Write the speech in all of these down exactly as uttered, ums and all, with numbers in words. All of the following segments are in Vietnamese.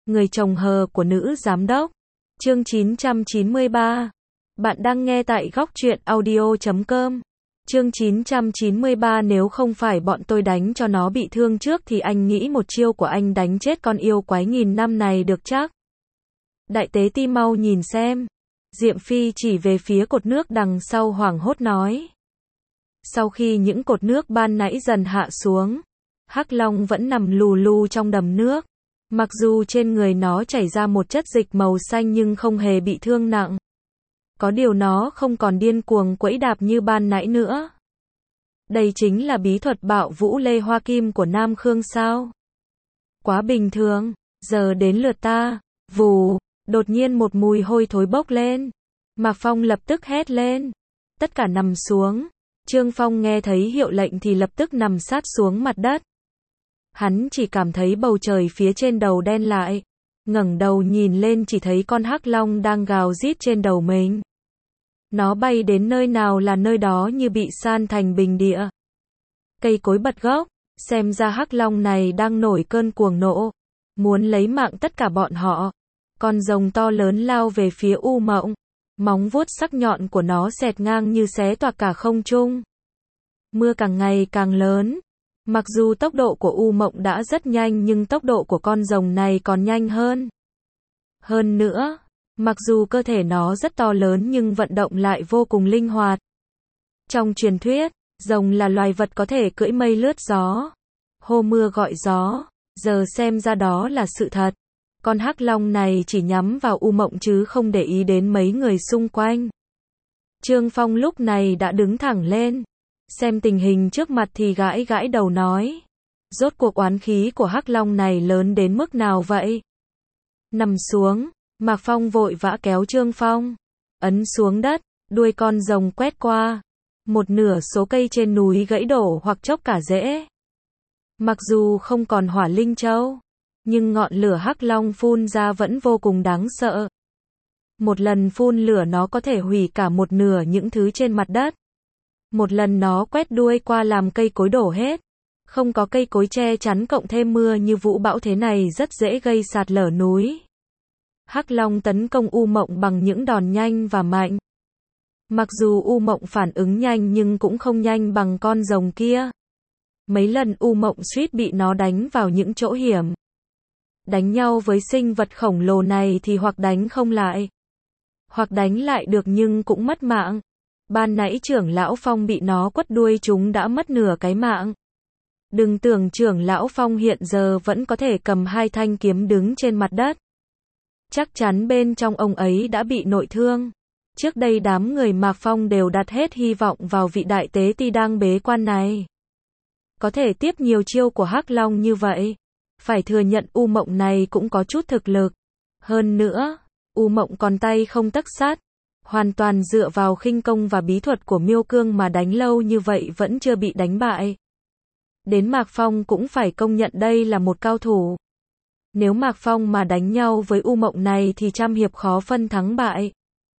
Người chồng hờ của nữ giám đốc. Chương chín trăm chín mươi ba. Bạn đang nghe tại góc truyện audio chấm com. Chương chín trăm chín mươi ba. Nếu không phải bọn tôi đánh cho nó bị thương trước thì anh nghĩ một chiêu của anh đánh chết con yêu quái nghìn năm này được chắc. Đại tế ti mau nhìn xem. Diệm Phi chỉ về phía cột nước đằng sau hoảng hốt nói. Sau khi những cột nước ban nãy dần hạ xuống, Hắc Long vẫn nằm lù lù trong đầm nước. Mặc dù trên người nó chảy ra một chất dịch màu xanh nhưng không hề bị thương nặng. Có điều nó không còn điên cuồng quẫy đạp như ban nãy nữa. Đây chính là bí thuật bạo vũ lê hoa kim của Nam Khương sao? Quá bình thường, giờ đến lượt ta. Vù, đột nhiên một mùi hôi thối bốc lên. Mạc Phong lập tức hét lên. Tất cả nằm xuống. Trương Phong nghe thấy hiệu lệnh thì lập tức nằm sát xuống mặt đất. Hắn chỉ cảm thấy bầu trời phía trên đầu đen lại. Ngẩng đầu nhìn lên chỉ thấy con hắc long đang gào rít trên đầu mình. Nó bay đến nơi nào là nơi đó như bị san thành bình địa. Cây cối bật gốc, xem ra hắc long này đang nổi cơn cuồng nộ, muốn lấy mạng tất cả bọn họ. Con rồng to lớn lao về phía U Mộng. Móng vuốt sắc nhọn của nó xẹt ngang như xé toạc cả không trung. Mưa càng ngày càng lớn. Mặc dù tốc độ của U Mộng đã rất nhanh nhưng tốc độ của con rồng này còn nhanh hơn. Hơn nữa, mặc dù cơ thể nó rất to lớn nhưng vận động lại vô cùng linh hoạt. Trong truyền thuyết, rồng là loài vật có thể cưỡi mây lướt gió, hô mưa gọi gió, giờ xem ra đó là sự thật. Con hắc long này chỉ nhắm vào U Mộng chứ không để ý đến mấy người xung quanh. Trương Phong lúc này đã đứng thẳng lên. Xem tình hình trước mặt thì gãi gãi đầu nói. Rốt cuộc oán khí của hắc long này lớn đến mức nào vậy? Nằm xuống, Mạc Phong vội vã kéo Trương Phong. Ấn xuống đất, đuôi con rồng quét qua. Một nửa số cây trên núi gãy đổ hoặc chốc cả rễ. Mặc dù không còn hỏa linh châu, nhưng ngọn lửa hắc long phun ra vẫn vô cùng đáng sợ. Một lần phun lửa nó có thể hủy cả một nửa những thứ trên mặt đất. Một lần nó quét đuôi qua làm cây cối đổ hết. Không có cây cối che chắn cộng thêm mưa như vũ bão thế này rất dễ gây sạt lở núi. Hắc Long tấn công U Mộng bằng những đòn nhanh và mạnh. Mặc dù U Mộng phản ứng nhanh nhưng cũng không nhanh bằng con rồng kia. Mấy lần U Mộng suýt bị nó đánh vào những chỗ hiểm. Đánh nhau với sinh vật khổng lồ này thì hoặc đánh không lại, hoặc đánh lại được nhưng cũng mất mạng. Ban nãy trưởng lão Phong bị nó quất đuôi chúng đã mất nửa cái mạng. Đừng tưởng trưởng lão Phong hiện giờ vẫn có thể cầm hai thanh kiếm đứng trên mặt đất. Chắc chắn bên trong ông ấy đã bị nội thương. Trước đây đám người Mạc Phong đều đặt hết hy vọng vào vị đại tế ti đang bế quan này. Có thể tiếp nhiều chiêu của hắc long như vậy. Phải thừa nhận U Mộng này cũng có chút thực lực. Hơn nữa, U Mộng còn tay không tấc sắt. Hoàn toàn dựa vào khinh công và bí thuật của Miêu Cương mà đánh lâu như vậy vẫn chưa bị đánh bại. Đến Mạc Phong cũng phải công nhận đây là một cao thủ. Nếu Mạc Phong mà đánh nhau với U Mộng này thì trăm hiệp khó phân thắng bại.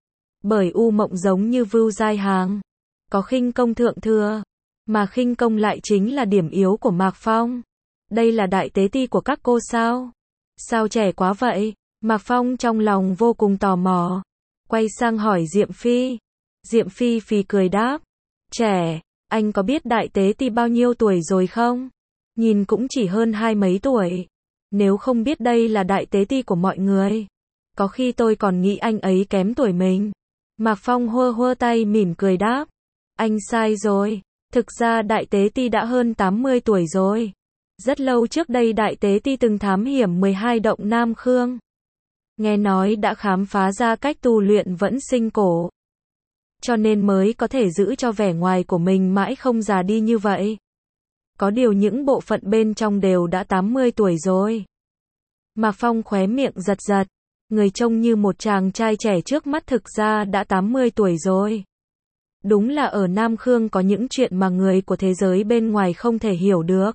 Bởi U Mộng giống như vưu giai hàng, có khinh công thượng thừa, mà khinh công lại chính là điểm yếu của Mạc Phong. Đây là đại tế ti của các cô sao? Sao trẻ quá vậy? Mạc Phong trong lòng vô cùng tò mò. Quay sang hỏi Diệm Phi. Diệm Phi phì cười đáp. Trẻ, anh có biết đại tế ti bao nhiêu tuổi rồi không? Nhìn cũng chỉ hơn hai mấy tuổi. Nếu không biết đây là đại tế ti của mọi người, có khi tôi còn nghĩ anh ấy kém tuổi mình. Mạc Phong hơ hơ tay mỉm cười đáp. Anh sai rồi. Thực ra đại tế ti đã hơn tám mươi tuổi rồi. Rất lâu trước đây đại tế ti từng thám hiểm mười hai động Nam Khương. Nghe nói đã khám phá ra cách tu luyện vẫn sinh cổ. Cho nên mới có thể giữ cho vẻ ngoài của mình mãi không già đi như vậy. Có điều những bộ phận bên trong đều đã tám mươi tuổi rồi. Mạc Phong khóe miệng giật giật. Người trông như một chàng trai trẻ trước mắt thực ra đã tám mươi tuổi rồi. Đúng là ở Nam Khương có những chuyện mà người của thế giới bên ngoài không thể hiểu được.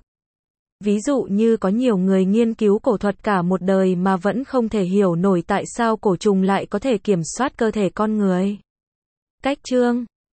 Ví dụ như có nhiều người nghiên cứu cổ thuật cả một đời mà vẫn không thể hiểu nổi tại sao cổ trùng lại có thể kiểm soát cơ thể con người. Cách chương